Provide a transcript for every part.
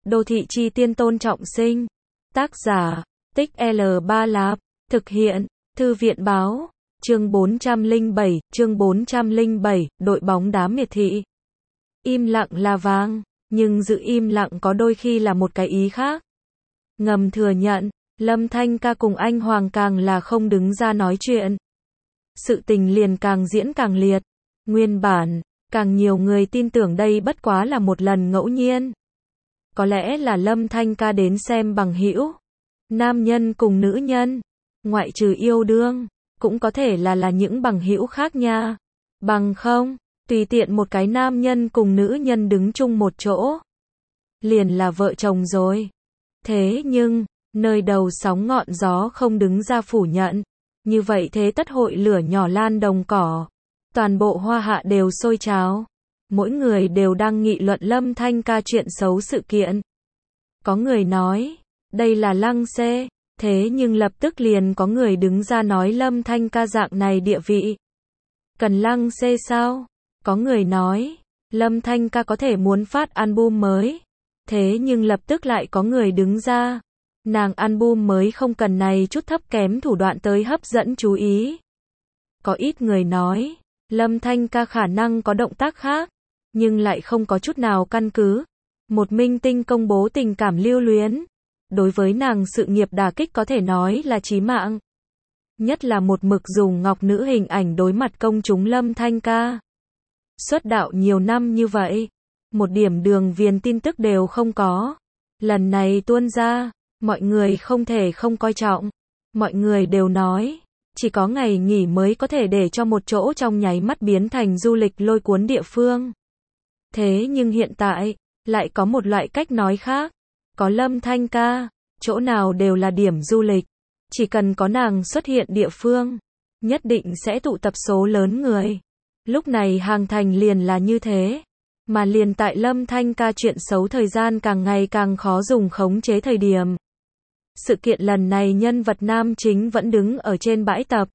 Đô thị chi tiên Tôn Trọng Sinh. Tác giả, Tích L Ba Lạp. Thực hiện, Thư viện Báo. Chương 407, đội bóng đá miệt thị. Im lặng là vàng, nhưng giữ im lặng có đôi khi là một cái ý khác. Ngầm thừa nhận, Lâm Thanh Ca cùng anh Hoàng càng là không đứng ra nói chuyện. Sự tình liền càng diễn càng liệt. Nguyên bản, càng nhiều người tin tưởng đây bất quá là một lần ngẫu nhiên. Có lẽ là Lâm Thanh Ca đến xem bằng hữu. Nam nhân cùng nữ nhân, ngoại trừ yêu đương, cũng có thể là những bằng hữu khác nha. Bằng không, tùy tiện một cái nam nhân cùng nữ nhân đứng chung một chỗ, liền là vợ chồng rồi. Thế nhưng, nơi đầu sóng ngọn gió không đứng ra phủ nhận. Như vậy thế tất hội lửa nhỏ lan đồng cỏ. Toàn bộ Hoa Hạ đều sôi trào. Mỗi người đều đang nghị luận Lâm Thanh Ca chuyện xấu sự kiện. Có người nói, đây là lăng xê. Thế nhưng lập tức liền có người đứng ra nói Lâm Thanh Ca dạng này địa vị. Cần lăng xê sao? Có người nói, Lâm Thanh Ca có thể muốn phát album mới. Thế nhưng lập tức lại có người đứng ra. Nàng album mới không cần này chút thấp kém thủ đoạn tới hấp dẫn chú ý. Có ít người nói, Lâm Thanh Ca khả năng có động tác khác, nhưng lại không có chút nào căn cứ. Một minh tinh công bố tình cảm lưu luyến. Đối với nàng sự nghiệp đả kích có thể nói là chí mạng. Nhất là một mực dùng ngọc nữ hình ảnh đối mặt công chúng Lâm Thanh Ca. Xuất đạo nhiều năm như vậy, một điểm đường viền tin tức đều không có. Lần này tuôn ra, mọi người không thể không coi trọng. Mọi người đều nói, chỉ có ngày nghỉ mới có thể để cho một chỗ trong nháy mắt biến thành du lịch lôi cuốn địa phương. Thế nhưng hiện tại, lại có một loại cách nói khác. Có Lâm Thanh Ca, chỗ nào đều là điểm du lịch. Chỉ cần có nàng xuất hiện địa phương, nhất định sẽ tụ tập số lớn người. Lúc này Hàng Thành liền là như thế. Mà liền tại Lâm Thanh Ca chuyện xấu thời gian càng ngày càng khó dùng khống chế thời điểm. Sự kiện lần này nhân vật nam chính vẫn đứng ở trên bãi tập.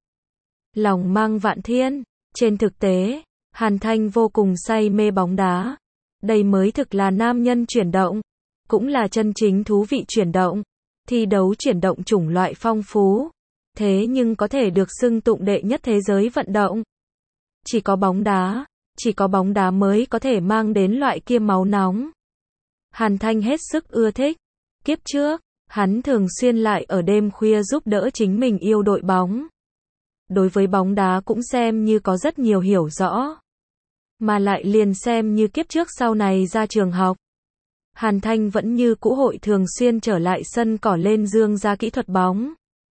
Lòng mang vạn thiên. Trên thực tế, Hàn Thanh vô cùng say mê bóng đá. Đây mới thực là nam nhân chuyển động. Cũng là chân chính thú vị chuyển động. Thi đấu chuyển động chủng loại phong phú. Thế nhưng có thể được xưng tụng đệ nhất thế giới vận động. Chỉ có bóng đá mới có thể mang đến loại kia máu nóng. Hàn Thanh hết sức ưa thích. Kiếp trước, hắn thường xuyên lại ở đêm khuya giúp đỡ chính mình yêu đội bóng. Đối với bóng đá cũng xem như có rất nhiều hiểu rõ. Mà lại liền xem như kiếp trước sau này ra trường học. Hàn Thanh vẫn như cũ hội thường xuyên trở lại sân cỏ lên dương ra kỹ thuật bóng.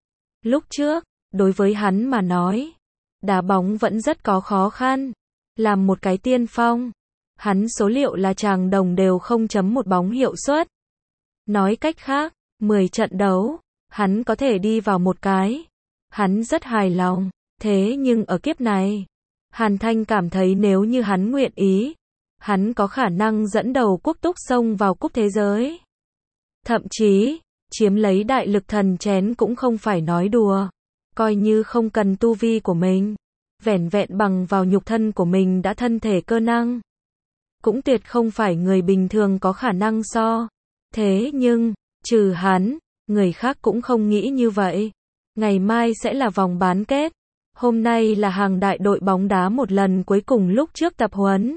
Lúc trước, đối với hắn mà nói, đá bóng vẫn rất có khó khăn. Làm một cái tiên phong, hắn số liệu là tràng đồng đều 0.1 bóng hiệu suất. Nói cách khác, 10 trận đấu, hắn có thể đi vào một cái. Hắn rất hài lòng. Thế nhưng ở kiếp này, Hàn Thanh cảm thấy nếu như hắn nguyện ý, hắn có khả năng dẫn đầu quốc túc xông vào cúp thế giới. Thậm chí, chiếm lấy đại lực thần chén cũng không phải nói đùa. Coi như không cần tu vi của mình, vẻn vẹn bằng vào nhục thân của mình đã thân thể cơ năng. Cũng tuyệt không phải người bình thường có khả năng so. Thế nhưng, trừ hắn, người khác cũng không nghĩ như vậy. Ngày mai sẽ là vòng bán kết. Hôm nay là hàng đại đội bóng đá một lần cuối cùng lúc trước tập huấn.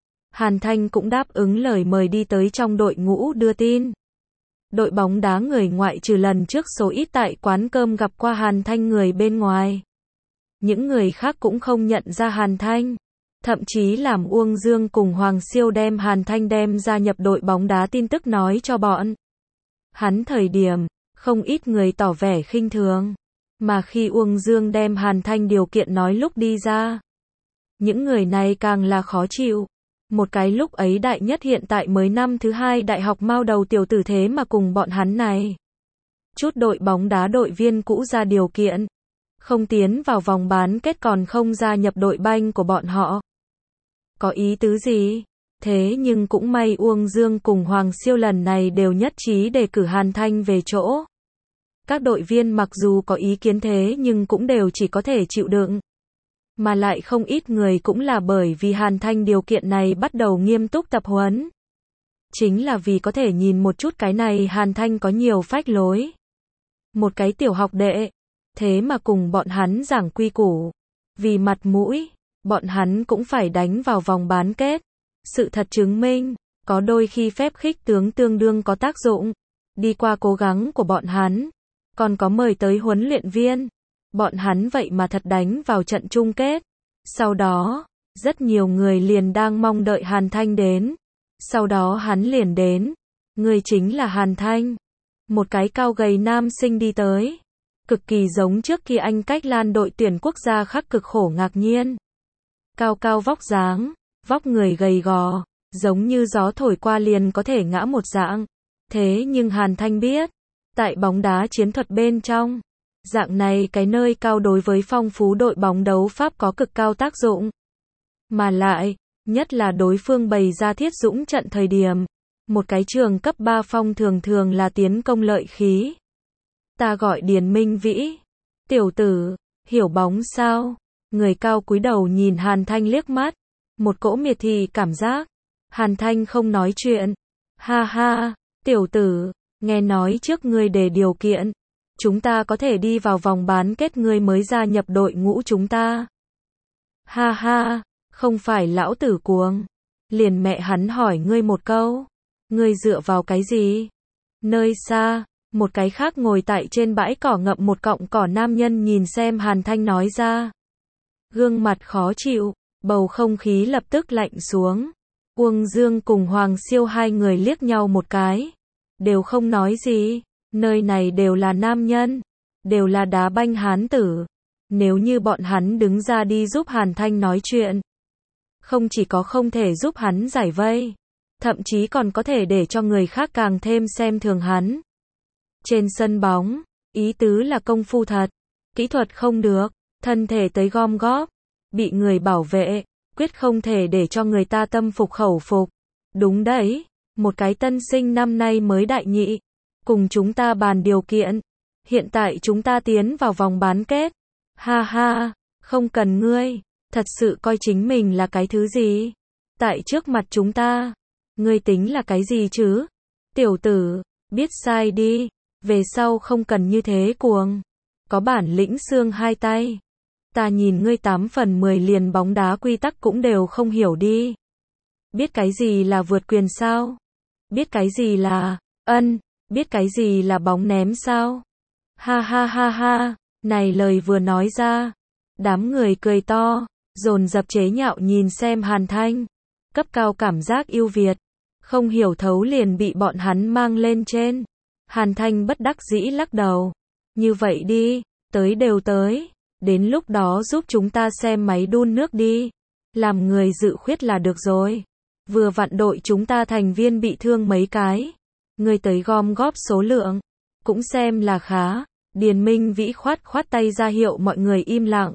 Hàn Thanh cũng đáp ứng lời mời đi tới trong đội ngũ đưa tin. Đội bóng đá người ngoại trừ lần trước số ít tại quán cơm gặp qua Hàn Thanh người bên ngoài. Những người khác cũng không nhận ra Hàn Thanh. Thậm chí làm Uông Dương cùng Hoàng Siêu đem Hàn Thanh đem gia nhập đội bóng đá tin tức nói cho bọn hắn thời điểm, không ít người tỏ vẻ khinh thường. Mà khi Uông Dương đem Hàn Thanh điều kiện nói lúc đi ra, những người này càng là khó chịu. Một cái lúc ấy đại nhất hiện tại mới năm thứ 2 đại học mao đầu tiểu tử thế mà cùng bọn hắn này. Chút đội bóng đá đội viên cũ ra điều kiện. Không tiến vào vòng bán kết còn không gia nhập đội banh của bọn họ. Có ý tứ gì? Thế nhưng cũng may Uông Dương cùng Hoàng Siêu lần này đều nhất trí đề cử Hàn Thanh về chỗ. Các đội viên mặc dù có ý kiến thế nhưng cũng đều chỉ có thể chịu đựng. Mà lại không ít người cũng là bởi vì Hàn Thanh điều kiện này bắt đầu nghiêm túc tập huấn. chính là vì có thể nhìn một chút cái này Hàn Thanh có nhiều phách lối. Một cái tiểu học đệ, thế mà cùng bọn hắn giảng quy củ. Vì mặt mũi, bọn hắn cũng phải đánh vào vòng bán kết. Sự thật chứng minh, có đôi khi phép khích tướng tương đương có tác dụng. Đi qua cố gắng của bọn hắn, còn có mời tới huấn luyện viên. Bọn hắn vậy mà thật đánh vào trận chung kết. Sau đó, rất nhiều người liền đang mong đợi Hàn Thanh đến. Sau đó hắn liền đến. Người chính là Hàn Thanh. Một cái cao gầy nam sinh đi tới. Cực kỳ giống trước khi anh cách Lan đội tuyển quốc gia khắc cực khổ ngạc nhiên. Cao cao vóc dáng, vóc người gầy gò, giống như gió thổi qua liền có thể ngã một dạng. Thế nhưng Hàn Thanh biết, tại bóng đá chiến thuật bên trong, dạng này cái nơi cao đối với phong phú đội bóng đấu Pháp có cực cao tác dụng. Mà lại, nhất là đối phương bày ra thiết dũng trận thời điểm, một cái trường cấp 3 phong thường thường là tiến công lợi khí. Ta gọi Điền Minh Vĩ. Tiểu tử, hiểu bóng sao? Người cao cúi đầu nhìn Hàn Thanh liếc mắt, một cỗ miệt thị cảm giác. Hàn Thanh không nói chuyện. Ha ha, tiểu tử, nghe nói trước ngươi đề điều kiện, chúng ta có thể đi vào vòng bán kết ngươi mới gia nhập đội ngũ chúng ta. Ha ha, không phải lão tử cuồng. Liền mẹ hắn hỏi ngươi một câu, ngươi dựa vào cái gì? Nơi xa, một cái khác ngồi tại trên bãi cỏ ngậm một cọng cỏ nam nhân nhìn xem Hàn Thanh nói ra. Gương mặt khó chịu, bầu không khí lập tức lạnh xuống. Uông Dương cùng Hoàng Siêu hai người liếc nhau một cái, đều không nói gì. Nơi này đều là nam nhân, đều là đá banh hán tử. Nếu như bọn hắn đứng ra đi giúp Hàn Thanh nói chuyện, không chỉ có không thể giúp hắn giải vây, thậm chí còn có thể để cho người khác càng thêm xem thường hắn. Trên sân bóng, ý tứ là công phu thật, kỹ thuật không được, thân thể tới gom góp, bị người bảo vệ, quyết không thể để cho người ta tâm phục khẩu phục. Đúng đấy, một cái tân sinh năm nay mới đại nhị, cùng chúng ta bàn điều kiện, hiện tại chúng ta tiến vào vòng bán kết. Ha ha, không cần ngươi, thật sự coi chính mình là cái thứ gì? Tại trước mặt chúng ta, ngươi tính là cái gì chứ? Tiểu tử, biết sai đi, về sau không cần như thế cuồng. Có bản lĩnh xương hai tay. Ta nhìn ngươi 8 phần 10 liền bóng đá quy tắc cũng đều không hiểu đi. Biết cái gì là vượt quyền sao? Biết cái gì là biết cái gì là bóng ném sao? Ha ha ha ha, này lời vừa nói ra, đám người cười to, dồn dập chế nhạo nhìn xem Hàn Thanh, cấp cao cảm giác ưu việt, không hiểu thấu liền bị bọn hắn mang lên trên. Hàn Thanh bất đắc dĩ lắc đầu, như vậy đi, tới đều tới, đến lúc đó giúp chúng ta xem máy đun nước đi, làm người dự khuyết là được rồi. Vừa vặn đội chúng ta thành viên bị thương mấy cái, người tới gom góp số lượng, cũng xem là khá. Điền Minh Vĩ khoát khoát tay ra hiệu mọi người im lặng.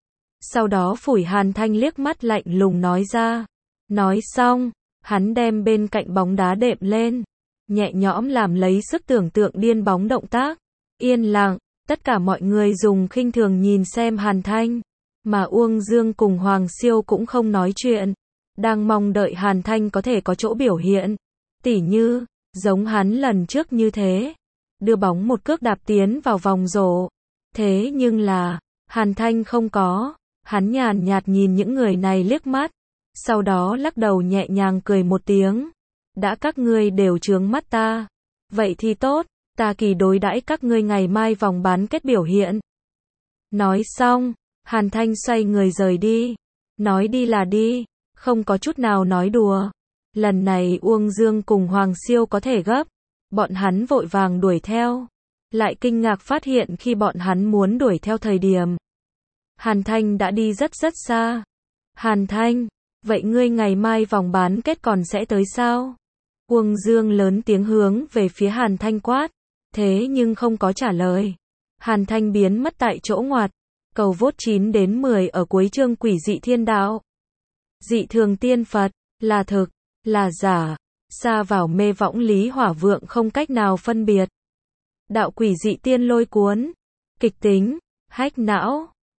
Sau đó phủi Hàn Thanh liếc mắt lạnh lùng nói ra. Nói xong, hắn đem bên cạnh bóng đá đệm lên, nhẹ nhõm làm lấy sức tưởng tượng điên bóng động tác. Yên lặng, tất cả mọi người dùng khinh thường nhìn xem Hàn Thanh, mà Uông Dương cùng Hoàng Siêu cũng không nói chuyện, đang mong đợi Hàn Thanh có thể có chỗ biểu hiện, tỉ như, giống hắn lần trước như thế, đưa bóng một cước đạp tiến vào vòng rổ. Thế nhưng là, Hàn Thanh không có, hắn nhàn nhạt nhìn những người này liếc mắt, sau đó lắc đầu nhẹ nhàng cười một tiếng. Đã các ngươi đều trướng mắt ta, vậy thì tốt, ta kỳ đối đãi các ngươi ngày mai vòng bán kết biểu hiện. Nói xong, Hàn Thanh xoay người rời đi, nói đi là đi, không có chút nào nói đùa. Lần này Uông Dương cùng Hoàng Siêu có thể gấp, bọn hắn vội vàng đuổi theo, lại kinh ngạc phát hiện khi bọn hắn muốn đuổi theo thời điểm, Hàn Thanh đã đi rất rất xa. Hàn Thanh, vậy ngươi ngày mai vòng bán kết còn sẽ tới sao? Uông Dương lớn tiếng hướng về phía Hàn Thanh quát, thế nhưng không có trả lời. Hàn Thanh biến mất tại chỗ ngoặt. Cầu vote 9 đến 10 ở cuối chương Quỷ dị thiên đạo. Dị thường tiên Phật, là thực, là giả, xa vào mê võng lý hỏa vượng không cách nào phân biệt. Đạo quỷ dị tiên lôi cuốn, kịch tính, hách não.